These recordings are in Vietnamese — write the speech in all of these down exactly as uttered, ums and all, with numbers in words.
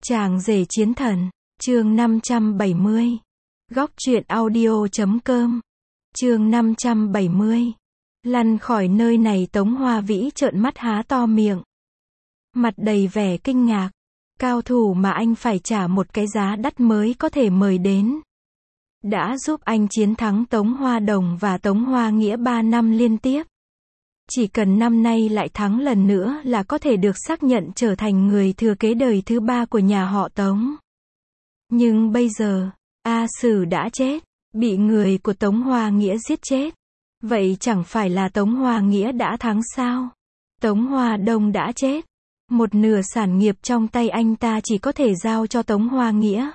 Chàng rể chiến thần, chương năm trăm bảy mươi. Góc truyện audio chấm com. Chương năm trăm bảy mươi. Lăn khỏi nơi này, Tống Hoa Vĩ trợn mắt há to miệng. Mặt đầy vẻ kinh ngạc. Cao thủ mà anh phải trả một cái giá đắt mới có thể mời đến. Đã giúp anh chiến thắng Tống Hoa Đồng và Tống Hoa Nghĩa ba năm liên tiếp. Chỉ cần năm nay lại thắng lần nữa là có thể được xác nhận trở thành người thừa kế đời thứ ba của nhà họ Tống. Nhưng bây giờ, A Sử đã chết, bị người của Tống Hoa Nghĩa giết chết. Vậy chẳng phải là Tống Hoa Nghĩa đã thắng sao? Tống Hoa Đông đã chết. Một nửa sản nghiệp trong tay anh ta chỉ có thể giao cho Tống Hoa Nghĩa.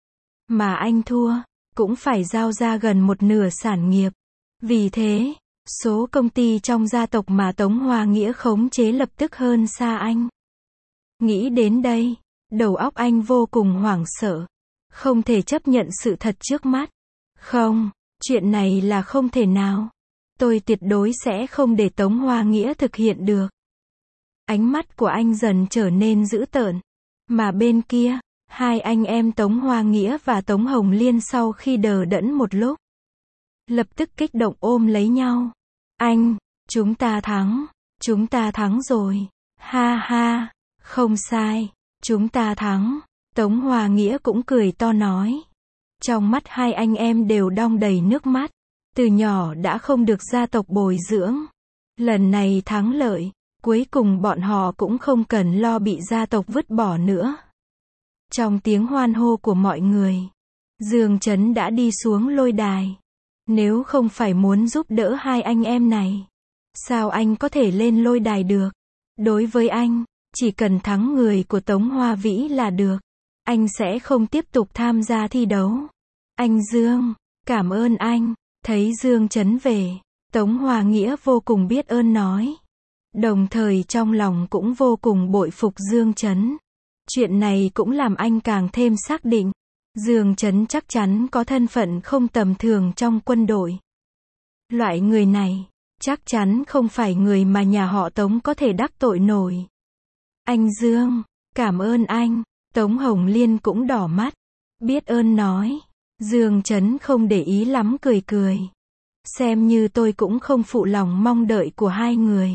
Mà anh thua, cũng phải giao ra gần một nửa sản nghiệp. Vì thế, số công ty trong gia tộc mà Tống Hoa Nghĩa khống chế lập tức hơn xa anh. Nghĩ đến đây, đầu óc anh vô cùng hoảng sợ. Không thể chấp nhận sự thật trước mắt. Không, chuyện này là không thể nào. Tôi tuyệt đối sẽ không để Tống Hoa Nghĩa thực hiện được. Ánh mắt của anh dần trở nên dữ tợn. Mà bên kia, hai anh em Tống Hoa Nghĩa và Tống Hồng Liên sau khi đờ đẫn một lúc, lập tức kích động ôm lấy nhau. Anh, chúng ta thắng, chúng ta thắng rồi. Ha ha, không sai, chúng ta thắng. Tống Hoa Nghĩa cũng cười to nói. Trong mắt hai anh em đều đong đầy nước mắt. Từ nhỏ đã không được gia tộc bồi dưỡng. Lần này thắng lợi, cuối cùng bọn họ cũng không cần lo bị gia tộc vứt bỏ nữa. Trong tiếng hoan hô của mọi người, Dương Chấn đã đi xuống lôi đài. Nếu không phải muốn giúp đỡ hai anh em này, sao anh có thể lên lôi đài được? Đối với anh, chỉ cần thắng người của Tống Hoa Vĩ là được. Anh sẽ không tiếp tục tham gia thi đấu. Anh Dương, cảm ơn anh. Thấy Dương Chấn về, Tống Hoa Nghĩa vô cùng biết ơn nói. Đồng thời trong lòng cũng vô cùng bội phục Dương Chấn. Chuyện này cũng làm anh càng thêm xác định. Dương Chấn chắc chắn có thân phận không tầm thường trong quân đội. Loại người này, chắc chắn không phải người mà nhà họ Tống có thể đắc tội nổi. Anh Dương, cảm ơn anh. Tống Hồng Liên cũng đỏ mắt. Biết ơn nói. Dương Chấn không để ý lắm cười cười. Xem như tôi cũng không phụ lòng mong đợi của hai người.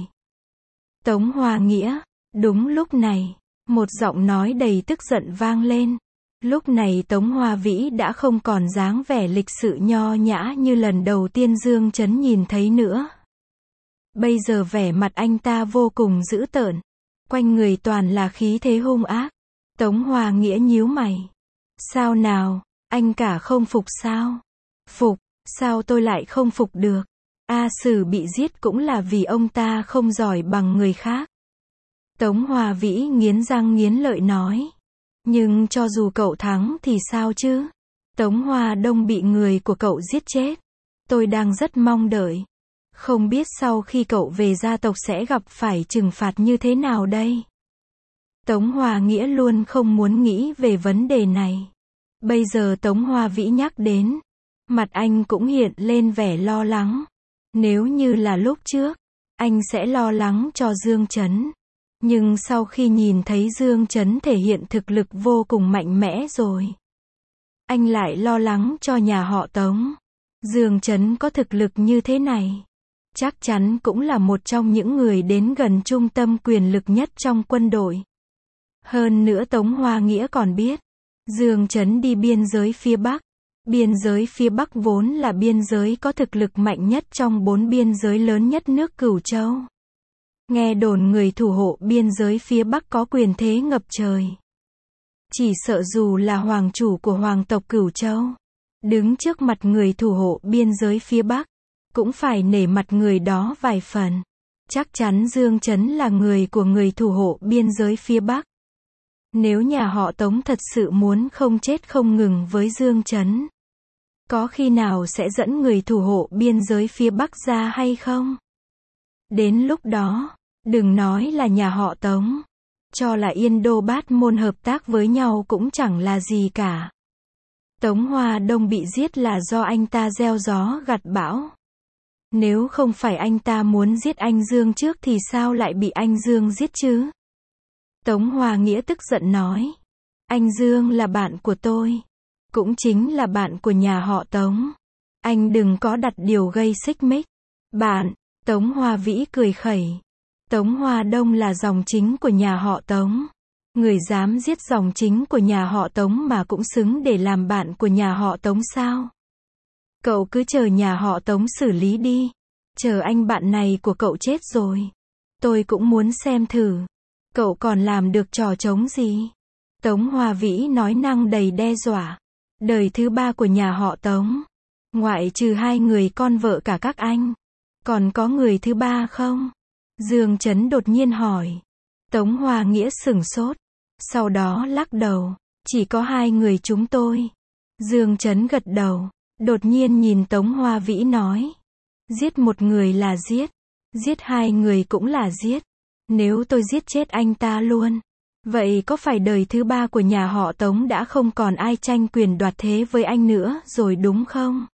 Tống Hoa Nghĩa. Đúng lúc này, một giọng nói đầy tức giận vang lên. Lúc này Tống Hoa Vĩ đã không còn dáng vẻ lịch sự nho nhã như lần đầu tiên Dương Chấn nhìn thấy nữa. Bây giờ vẻ mặt anh ta vô cùng dữ tợn. Quanh người toàn là khí thế hung ác. Tống Hoa Nghĩa nhíu mày. Sao nào, anh cả không phục sao? Phục, sao tôi lại không phục được? A Sử bị giết cũng là vì ông ta không giỏi bằng người khác. Tống Hoa Vĩ nghiến răng nghiến lợi nói. Nhưng cho dù cậu thắng thì sao chứ? Tống Hoa Đông bị người của cậu giết chết. Tôi đang rất mong đợi. Không biết sau khi cậu về gia tộc sẽ gặp phải trừng phạt như thế nào đây? Tống Hoa Nghĩa luôn không muốn nghĩ về vấn đề này. Bây giờ Tống Hoa Vĩ nhắc đến, mặt anh cũng hiện lên vẻ lo lắng. Nếu như là lúc trước, anh sẽ lo lắng cho Dương Chấn. Nhưng sau khi nhìn thấy Dương Chấn thể hiện thực lực vô cùng mạnh mẽ rồi, anh lại lo lắng cho nhà họ Tống. Dương Chấn có thực lực như thế này, chắc chắn cũng là một trong những người đến gần trung tâm quyền lực nhất trong quân đội. Hơn nữa Tống Hoa Nghĩa còn biết, Dương Chấn đi biên giới phía Bắc. Biên giới phía Bắc vốn là biên giới có thực lực mạnh nhất trong bốn biên giới lớn nhất nước Cửu Châu. Nghe đồn người thủ hộ biên giới phía Bắc có quyền thế ngập trời. Chỉ sợ dù là hoàng chủ của hoàng tộc Cửu Châu, đứng trước mặt người thủ hộ biên giới phía Bắc, cũng phải nể mặt người đó vài phần. Chắc chắn Dương Chấn là người của người thủ hộ biên giới phía Bắc. Nếu nhà họ Tống thật sự muốn không chết không ngừng với Dương Chấn, có khi nào sẽ dẫn người thủ hộ biên giới phía Bắc ra hay không? Đến lúc đó, đừng nói là nhà họ Tống, cho là Yên Đô Bát Môn hợp tác với nhau cũng chẳng là gì cả. Tống Hoa Đông bị giết là do anh ta gieo gió gặt bão. Nếu không phải anh ta muốn giết anh Dương trước thì sao lại bị anh Dương giết chứ? Tống Hoa Nghĩa tức giận nói. Anh Dương là bạn của tôi. Cũng chính là bạn của nhà họ Tống. Anh đừng có đặt điều gây xích mích. Bạn, Tống Hoa Vĩ cười khẩy. Tống Hoa Đông là dòng chính của nhà họ Tống. Người dám giết dòng chính của nhà họ Tống mà cũng xứng để làm bạn của nhà họ Tống sao? Cậu cứ chờ nhà họ Tống xử lý đi. Chờ anh bạn này của cậu chết rồi. Tôi cũng muốn xem thử. Cậu còn làm được trò trống gì? Tống Hoa Vĩ nói năng đầy đe dọa. Đời thứ ba của nhà họ Tống. Ngoại trừ hai người con vợ cả các anh. Còn có người thứ ba không? Dương Chấn đột nhiên hỏi. Tống Hoa Nghĩa sửng sốt. Sau đó lắc đầu. Chỉ có hai người chúng tôi. Dương Chấn gật đầu. Đột nhiên nhìn Tống Hoa Vĩ nói. Giết một người là giết. Giết hai người cũng là giết. Nếu tôi giết chết anh ta luôn. Vậy có phải đời thứ ba của nhà họ Tống đã không còn ai tranh quyền đoạt thế với anh nữa rồi đúng không?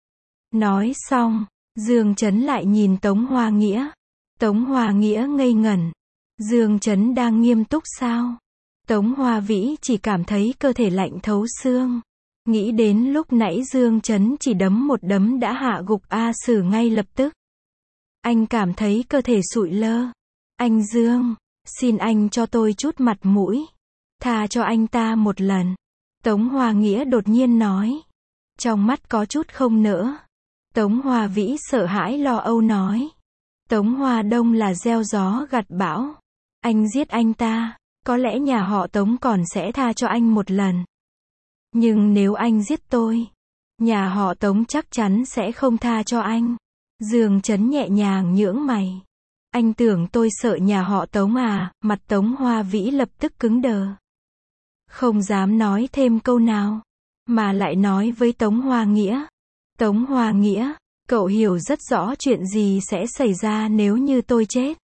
Nói xong, Dương Chấn lại nhìn Tống Hoa Nghĩa. Tống Hoa Nghĩa ngây ngẩn. Dương Chấn đang nghiêm túc sao? Tống Hoa Vĩ chỉ cảm thấy cơ thể lạnh thấu xương. Nghĩ đến lúc nãy Dương Chấn chỉ đấm một đấm đã hạ gục A Sử ngay lập tức. Anh cảm thấy cơ thể sụi lơ. Anh Dương, xin anh cho tôi chút mặt mũi. Tha cho anh ta một lần. Tống Hoa Nghĩa đột nhiên nói. Trong mắt có chút không nỡ. Tống Hoa Vĩ sợ hãi lo âu nói. Tống Hoa Đông là gieo gió gặt bão. Anh giết anh ta, có lẽ nhà họ Tống còn sẽ tha cho anh một lần. Nhưng nếu anh giết tôi, nhà họ Tống chắc chắn sẽ không tha cho anh. Dương Chấn nhẹ nhàng nhướng mày. Anh tưởng tôi sợ nhà họ Tống à? Mặt Tống Hoa Vĩ lập tức cứng đờ. Không dám nói thêm câu nào, mà lại nói với Tống Hoa Nghĩa. Tống Hoa Nghĩa, cậu hiểu rất rõ chuyện gì sẽ xảy ra nếu như tôi chết.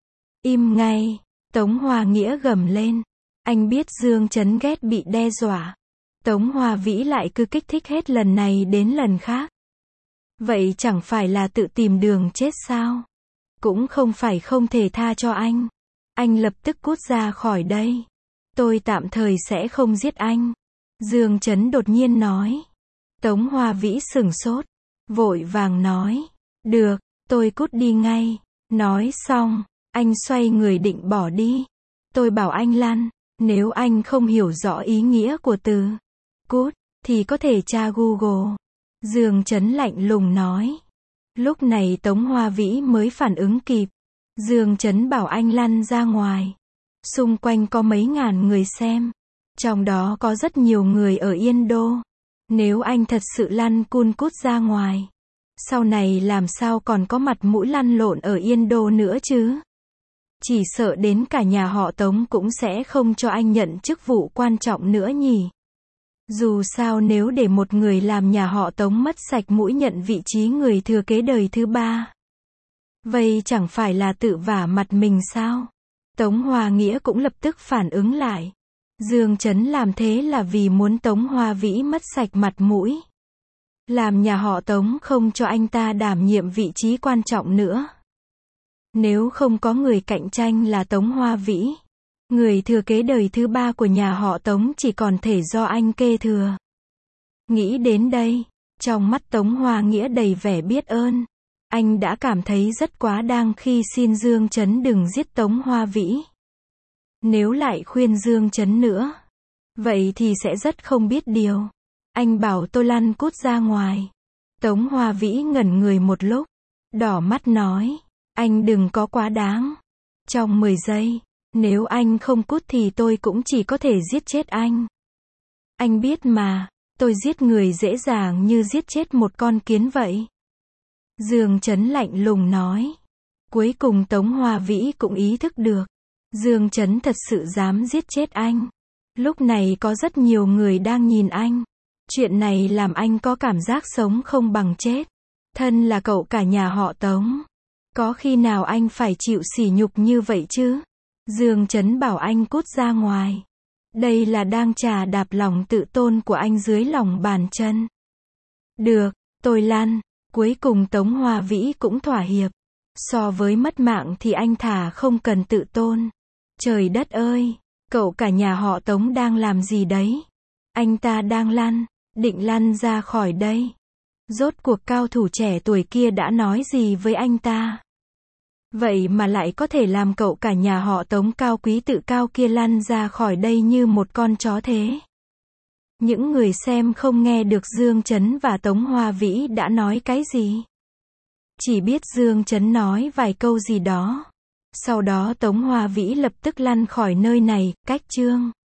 Im ngay, Tống Hoa Nghĩa gầm lên. Anh biết Dương Chấn ghét bị đe dọa. Tống Hoa Vĩ lại cứ kích thích hết lần này đến lần khác. Vậy chẳng phải là tự tìm đường chết sao? Cũng không phải không thể tha cho anh. Anh lập tức cút ra khỏi đây. Tôi tạm thời sẽ không giết anh. Dương Chấn đột nhiên nói. Tống Hoa Vĩ sửng sốt. Vội vàng nói. Được, tôi cút đi ngay. Nói xong, anh xoay người định bỏ đi. Tôi bảo anh lăn. Nếu anh không hiểu rõ ý nghĩa của từ cút, thì có thể tra Google. Dương Chấn lạnh lùng nói. Lúc này Tống Hoa Vĩ mới phản ứng kịp. Dương Chấn bảo anh lăn ra ngoài. Xung quanh có mấy ngàn người xem. Trong đó có rất nhiều người ở Yên Đô. Nếu anh thật sự lăn cun cút ra ngoài, sau này làm sao còn có mặt mũi lăn lộn ở Yên Đô nữa chứ? Chỉ sợ đến cả nhà họ Tống cũng sẽ không cho anh nhận chức vụ quan trọng nữa nhỉ. Dù sao nếu để một người làm nhà họ Tống mất sạch mũi nhận vị trí người thừa kế đời thứ ba, vậy chẳng phải là tự vả mặt mình sao? Tống Hoa Nghĩa cũng lập tức phản ứng lại. Dương Chấn làm thế là vì muốn Tống Hoa Vĩ mất sạch mặt mũi. Làm nhà họ Tống không cho anh ta đảm nhiệm vị trí quan trọng nữa. Nếu không có người cạnh tranh là Tống Hoa Vĩ, người thừa kế đời thứ ba của nhà họ Tống chỉ còn thể do anh kế thừa. Nghĩ đến đây, trong mắt Tống Hoa Nghĩa đầy vẻ biết ơn. Anh đã cảm thấy rất quá đáng khi xin Dương Chấn đừng giết Tống Hoa Vĩ. Nếu lại khuyên Dương Chấn nữa, vậy thì sẽ rất không biết điều. Anh bảo tôi lăn cút ra ngoài. Tống Hoa Vĩ ngẩn người một lúc, đỏ mắt nói, anh đừng có quá đáng. Trong mười giây, nếu anh không cút thì tôi cũng chỉ có thể giết chết anh. Anh biết mà, tôi giết người dễ dàng như giết chết một con kiến vậy. Dương Chấn lạnh lùng nói. Cuối cùng Tống Hoa Vĩ cũng ý thức được. Dương Chấn thật sự dám giết chết anh. Lúc này có rất nhiều người đang nhìn anh. Chuyện này làm anh có cảm giác sống không bằng chết. Thân là cậu cả nhà họ Tống. Có khi nào anh phải chịu sỉ nhục như vậy chứ? Dương Chấn bảo anh cút ra ngoài. Đây là đang chà đạp lòng tự tôn của anh dưới lòng bàn chân. Được, tôi lăn. Cuối cùng Tống Hoa Vĩ cũng thỏa hiệp. So với mất mạng thì anh thà không cần tự tôn. Trời đất ơi, Cậu cả nhà họ Tống đang làm gì đấy? Anh ta đang lăn, định lăn ra khỏi đây. Rốt cuộc cao thủ trẻ tuổi kia đã nói gì với anh ta? Vậy mà lại có thể làm cậu cả nhà họ Tống cao quý tự cao kia lăn ra khỏi đây như một con chó thế. Những người xem không nghe được Dương Chấn và Tống Hoa Vĩ đã nói cái gì. Chỉ biết Dương Chấn nói vài câu gì đó. Sau đó Tống Hoa Vĩ lập tức lăn khỏi nơi này, cách chương.